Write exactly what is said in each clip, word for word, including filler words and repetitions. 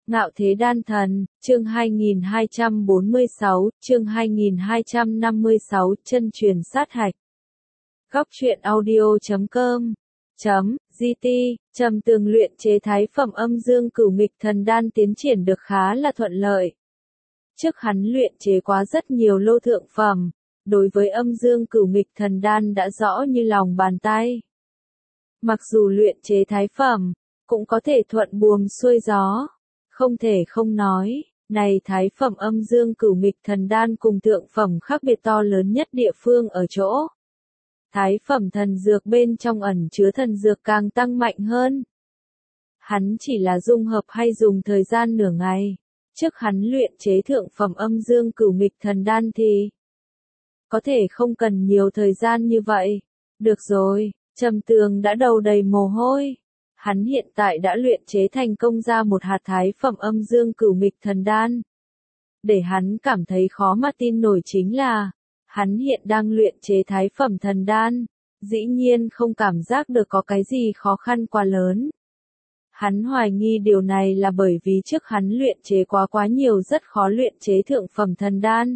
Ngạo thế đan thần, chương hai nghìn hai trăm bốn mươi sáu, chương hai nghìn hai trăm năm mươi sáu, chân truyền sát hạch. Góc truyện audio.com chấm gt, Trầm Tường luyện chế thái phẩm âm dương cửu nghịch thần đan tiến triển được khá là thuận lợi. Trước hắn luyện chế quá rất nhiều lô thượng phẩm, đối với âm dương cửu nghịch thần đan đã rõ như lòng bàn tay. Mặc dù luyện chế thái phẩm, cũng có thể thuận buồm xuôi gió. Không thể không nói, này thái phẩm âm dương cửu nghịch thần đan cùng thượng phẩm khác biệt to lớn nhất địa phương ở chỗ. Thái phẩm thần dược bên trong ẩn chứa thần dược càng tăng mạnh hơn. Hắn chỉ là dung hợp hay dùng thời gian nửa ngày. Trước hắn luyện chế thượng phẩm âm dương cửu nghịch thần đan thì có thể không cần nhiều thời gian như vậy. Được rồi, Trầm Tường đã đầu đầy mồ hôi. Hắn hiện tại đã luyện chế thành công ra một hạt thái phẩm âm dương cửu nghịch thần đan. Để hắn cảm thấy khó mà tin nổi chính là, hắn hiện đang luyện chế thái phẩm thần đan, dĩ nhiên không cảm giác được có cái gì khó khăn quá lớn. Hắn hoài nghi điều này là bởi vì trước hắn luyện chế quá quá nhiều rất khó luyện chế thượng phẩm thần đan.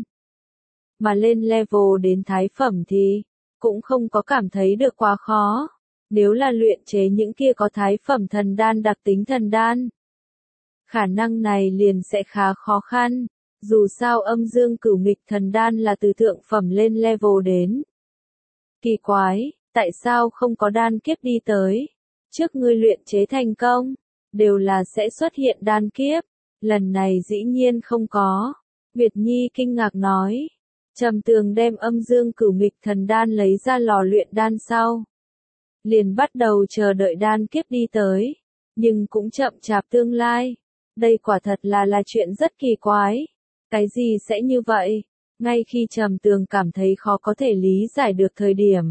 Mà lên level đến thái phẩm thì, cũng không có cảm thấy được quá khó. Nếu là luyện chế những kia có thái phẩm thần đan đặc tính thần đan, khả năng này liền sẽ khá khó khăn, dù sao âm dương cửu nghịch thần đan là từ thượng phẩm lên level đến. Kỳ quái, tại sao không có đan kiếp đi tới? Trước ngươi luyện chế thành công, đều là sẽ xuất hiện đan kiếp, lần này dĩ nhiên không có. Nguyệt Nhi kinh ngạc nói, Trầm Tường đem âm dương cửu nghịch thần đan lấy ra lò luyện đan sau. Liền bắt đầu chờ đợi đan kiếp đi tới, nhưng cũng chậm chạp tương lai. Đây quả thật là là chuyện rất kỳ quái. Cái gì sẽ như vậy? Ngay khi Trầm Tường cảm thấy khó có thể lý giải được thời điểm,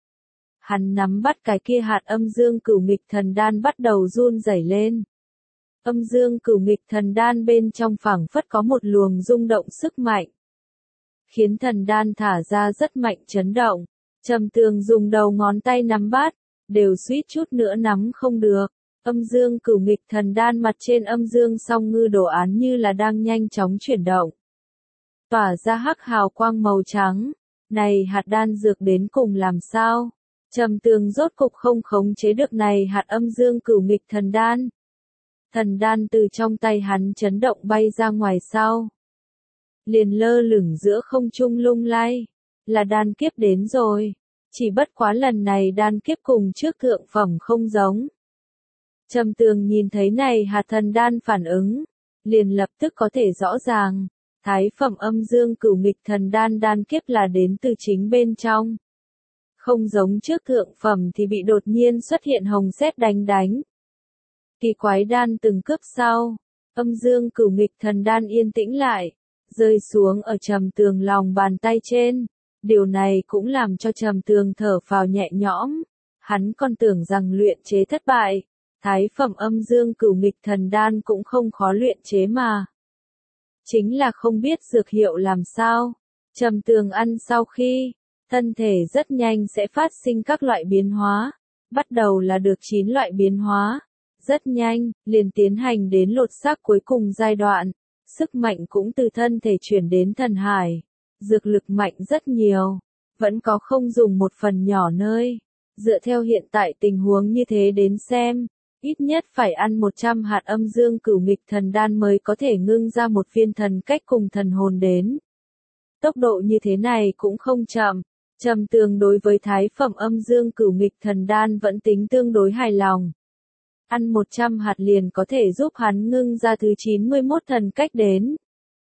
hắn nắm bắt cái kia hạt âm dương cửu nghịch thần đan bắt đầu run rẩy lên. Âm dương cửu nghịch thần đan bên trong phảng phất có một luồng rung động sức mạnh, khiến thần đan thả ra rất mạnh chấn động. Trầm Tường dùng đầu ngón tay nắm bắt, đều suýt chút nữa nắm không được. Âm dương cửu nghịch thần đan mặt trên âm dương song ngư đồ án như là đang nhanh chóng chuyển động, tỏa ra hắc hào quang màu trắng. Này hạt đan dược đến cùng làm sao? Trầm Tường rốt cục không khống chế được này hạt âm dương cửu nghịch thần đan. Thần đan từ trong tay hắn chấn động bay ra ngoài sau, liền lơ lửng giữa không trung lung lay. Là đan kiếp đến rồi. Chỉ bất quá lần này đan kiếp cùng trước thượng phẩm không giống. Trầm Tường nhìn thấy này hạt thần đan phản ứng, liền lập tức có thể rõ ràng, thái phẩm âm dương cửu nghịch thần đan đan kiếp là đến từ chính bên trong. Không giống trước thượng phẩm thì bị đột nhiên xuất hiện hồng sét đánh đánh. Kỳ quái đan từng cướp sau, âm dương cửu nghịch thần đan yên tĩnh lại, rơi xuống ở Trầm Tường lòng bàn tay trên. Điều này cũng làm cho Trầm Tường thở phào nhẹ nhõm. Hắn còn tưởng rằng luyện chế thất bại. Thái phẩm âm dương cửu nghịch thần đan cũng không khó luyện chế mà. Chính là không biết dược hiệu làm sao. Trầm Tường ăn sau khi, thân thể rất nhanh sẽ phát sinh các loại biến hóa. Bắt đầu là được chín loại biến hóa. Rất nhanh, liền tiến hành đến lột xác cuối cùng giai đoạn. Sức mạnh cũng từ thân thể chuyển đến thần hải. Dược lực mạnh rất nhiều, vẫn có không dùng một phần nhỏ nơi. Dựa theo hiện tại tình huống như thế đến xem, ít nhất phải ăn một trăm hạt âm dương cửu nghịch thần đan mới có thể ngưng ra một viên thần cách cùng thần hồn đến. Tốc độ như thế này cũng không chậm. Trầm Tường đối với thái phẩm âm dương cửu nghịch thần đan vẫn tính tương đối hài lòng. Ăn một trăm hạt liền có thể giúp hắn ngưng ra thứ chín mươi mốt thần cách đến.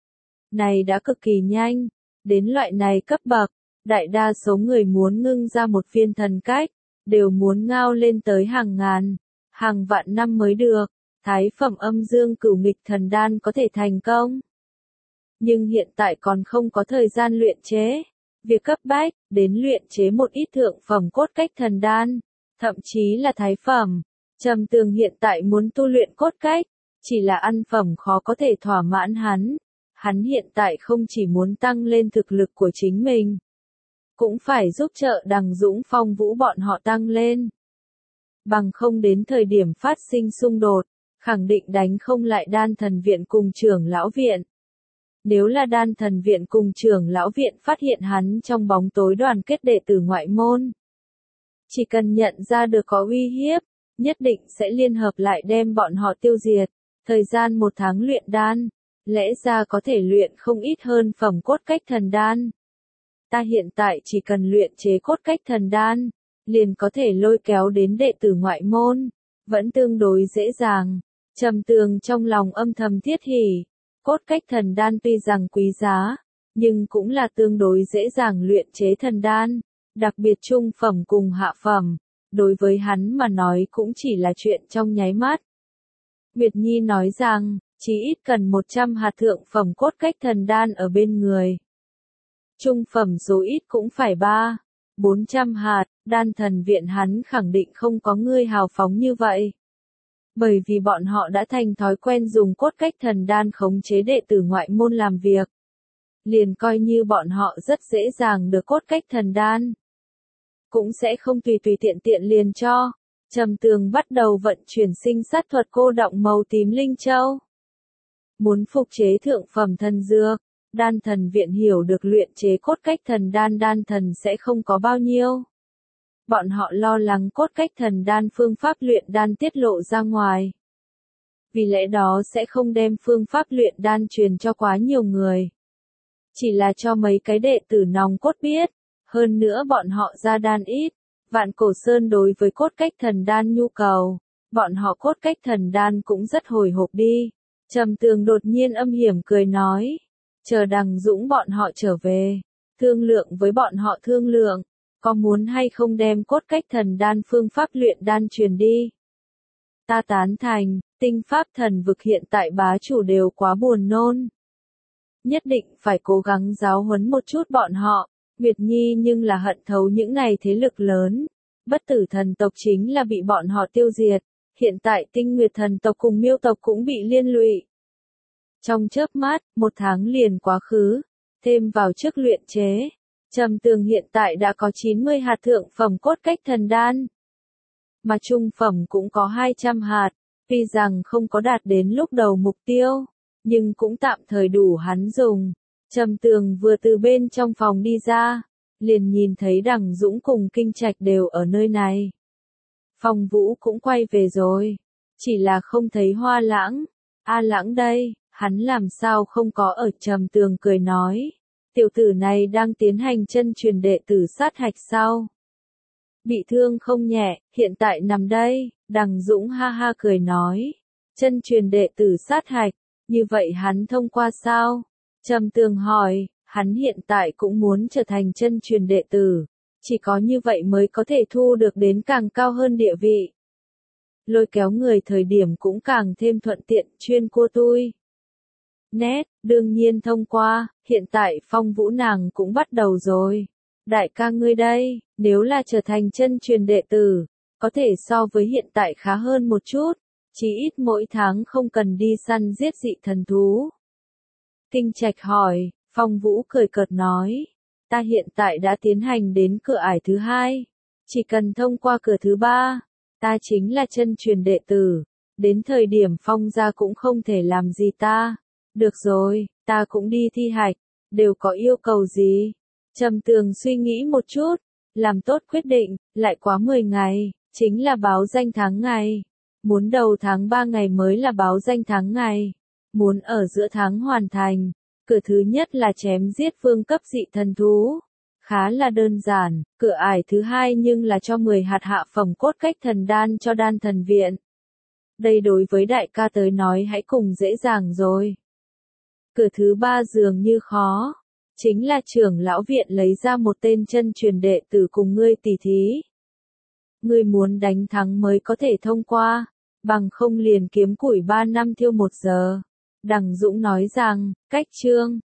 Này đã cực kỳ nhanh. Đến loại này cấp bậc, đại đa số người muốn ngưng ra một viên thần cách, đều muốn ngao lên tới hàng ngàn, hàng vạn năm mới được. Thái phẩm âm dương cửu nghịch thần đan có thể thành công. Nhưng hiện tại còn không có thời gian luyện chế. Việc cấp bách, đến luyện chế một ít thượng phẩm cốt cách thần đan, thậm chí là thái phẩm. Trầm Tường hiện tại muốn tu luyện cốt cách, chỉ là ăn phẩm khó có thể thỏa mãn hắn. Hắn hiện tại không chỉ muốn tăng lên thực lực của chính mình, cũng phải giúp trợ Đằng Dũng Phong Vũ bọn họ tăng lên. Bằng không đến thời điểm phát sinh xung đột, khẳng định đánh không lại đan thần viện cùng trưởng lão viện. Nếu là đan thần viện cùng trưởng lão viện phát hiện hắn trong bóng tối đoàn kết đệ tử ngoại môn, chỉ cần nhận ra được có uy hiếp, nhất định sẽ liên hợp lại đem bọn họ tiêu diệt. Thời gian một tháng luyện đan, lẽ ra có thể luyện không ít hơn phẩm cốt cách thần đan. Ta hiện tại chỉ cần luyện chế cốt cách thần đan, liền có thể lôi kéo đến đệ tử ngoại môn, vẫn tương đối dễ dàng. Trầm Tường trong lòng âm thầm thiết hỉ, cốt cách thần đan tuy rằng quý giá, nhưng cũng là tương đối dễ dàng luyện chế thần đan, đặc biệt trung phẩm cùng hạ phẩm, đối với hắn mà nói cũng chỉ là chuyện trong nháy mắt. Nguyệt Nhi nói rằng, chỉ ít cần một trăm hạt thượng phẩm cốt cách thần đan ở bên người. Trung phẩm số ít cũng phải ba, bốn trăm hạt, đan thần viện hắn khẳng định không có ngươi hào phóng như vậy. Bởi vì bọn họ đã thành thói quen dùng cốt cách thần đan khống chế đệ tử ngoại môn làm việc. Liền coi như bọn họ rất dễ dàng được cốt cách thần đan, cũng sẽ không tùy tùy tiện tiện liền cho. Trầm Tường bắt đầu vận chuyển sinh sát thuật cô động màu tím linh châu. Muốn phục chế thượng phẩm thần dược, đan thần viện hiểu được luyện chế cốt cách thần đan đan thần sẽ không có bao nhiêu. Bọn họ lo lắng cốt cách thần đan phương pháp luyện đan tiết lộ ra ngoài. Vì lẽ đó sẽ không đem phương pháp luyện đan truyền cho quá nhiều người. Chỉ là cho mấy cái đệ tử nòng cốt biết, hơn nữa bọn họ ra đan ít. Vạn Cổ Sơn đối với cốt cách thần đan nhu cầu, bọn họ cốt cách thần đan cũng rất hồi hộp đi. Trầm Tường đột nhiên âm hiểm cười nói, chờ Đằng Dũng bọn họ trở về, thương lượng với bọn họ thương lượng, có muốn hay không đem cốt cách thần đan phương pháp luyện đan truyền đi. Ta tán thành, tinh pháp thần vực hiện tại bá chủ đều quá buồn nôn. Nhất định phải cố gắng giáo huấn một chút bọn họ. Nguyệt Nhi nhưng là hận thấu những này thế lực lớn. Bất tử thần tộc chính là bị bọn họ tiêu diệt. Hiện tại tinh nguyệt thần tộc cùng miêu tộc cũng bị liên lụy. Trong chớp mắt, một tháng liền quá khứ. Thêm vào trước luyện chế. Trầm Tường hiện tại đã có chín mươi hạt thượng phẩm cốt cách thần đan. Mà trung phẩm cũng có hai trăm hạt. Tuy rằng không có đạt đến lúc đầu mục tiêu, nhưng cũng tạm thời đủ hắn dùng. Trầm Tường vừa từ bên trong phòng đi ra, liền nhìn thấy Đằng Dũng cùng Kinh Trạch đều ở nơi này. Phong Vũ cũng quay về rồi, chỉ là không thấy Hoa Lãng. A Lãng đây, hắn làm sao không có ở? Trầm Tường cười nói, tiểu tử này đang tiến hành chân truyền đệ tử sát hạch sao? Bị thương không nhẹ, hiện tại nằm đây. Đằng Dũng ha ha cười nói, chân truyền đệ tử sát hạch, như vậy hắn thông qua sao? Trầm Tường hỏi, hắn hiện tại cũng muốn trở thành chân truyền đệ tử, chỉ có như vậy mới có thể thu được đến càng cao hơn địa vị. Lôi kéo người thời điểm cũng càng thêm thuận tiện, chuyên cua tui. Nét, đương nhiên thông qua, hiện tại Phong Vũ nàng cũng bắt đầu rồi. Đại ca ngươi đây, nếu là trở thành chân truyền đệ tử, có thể so với hiện tại khá hơn một chút, chỉ ít mỗi tháng không cần đi săn giết dị thần thú. Kinh Trạch hỏi, Phong Vũ cười cợt nói, ta hiện tại đã tiến hành đến cửa ải thứ hai, chỉ cần thông qua cửa thứ ba, ta chính là chân truyền đệ tử, đến thời điểm Phong gia cũng không thể làm gì ta. Được rồi, ta cũng đi thi hạch, đều có yêu cầu gì? Trầm Tường suy nghĩ một chút, làm tốt quyết định, lại quá mười ngày, chính là báo danh tháng ngày. Muốn đầu tháng ba ngày mới là báo danh tháng ngày. Muốn ở giữa tháng hoàn thành. Cửa thứ nhất là chém giết vương cấp dị thần thú. Khá là đơn giản, cửa ải thứ hai nhưng là cho mười hạt hạ phẩm cốt cách thần đan cho đan thần viện. Đây đối với đại ca tới nói hãy cùng dễ dàng rồi. Cửa thứ ba dường như khó. Chính là trưởng lão viện lấy ra một tên chân truyền đệ tử cùng ngươi tỉ thí. Ngươi muốn đánh thắng mới có thể thông qua, bằng không liền kiếm củi ba năm thiêu một giờ. Đằng Dũng nói rằng, cách chương,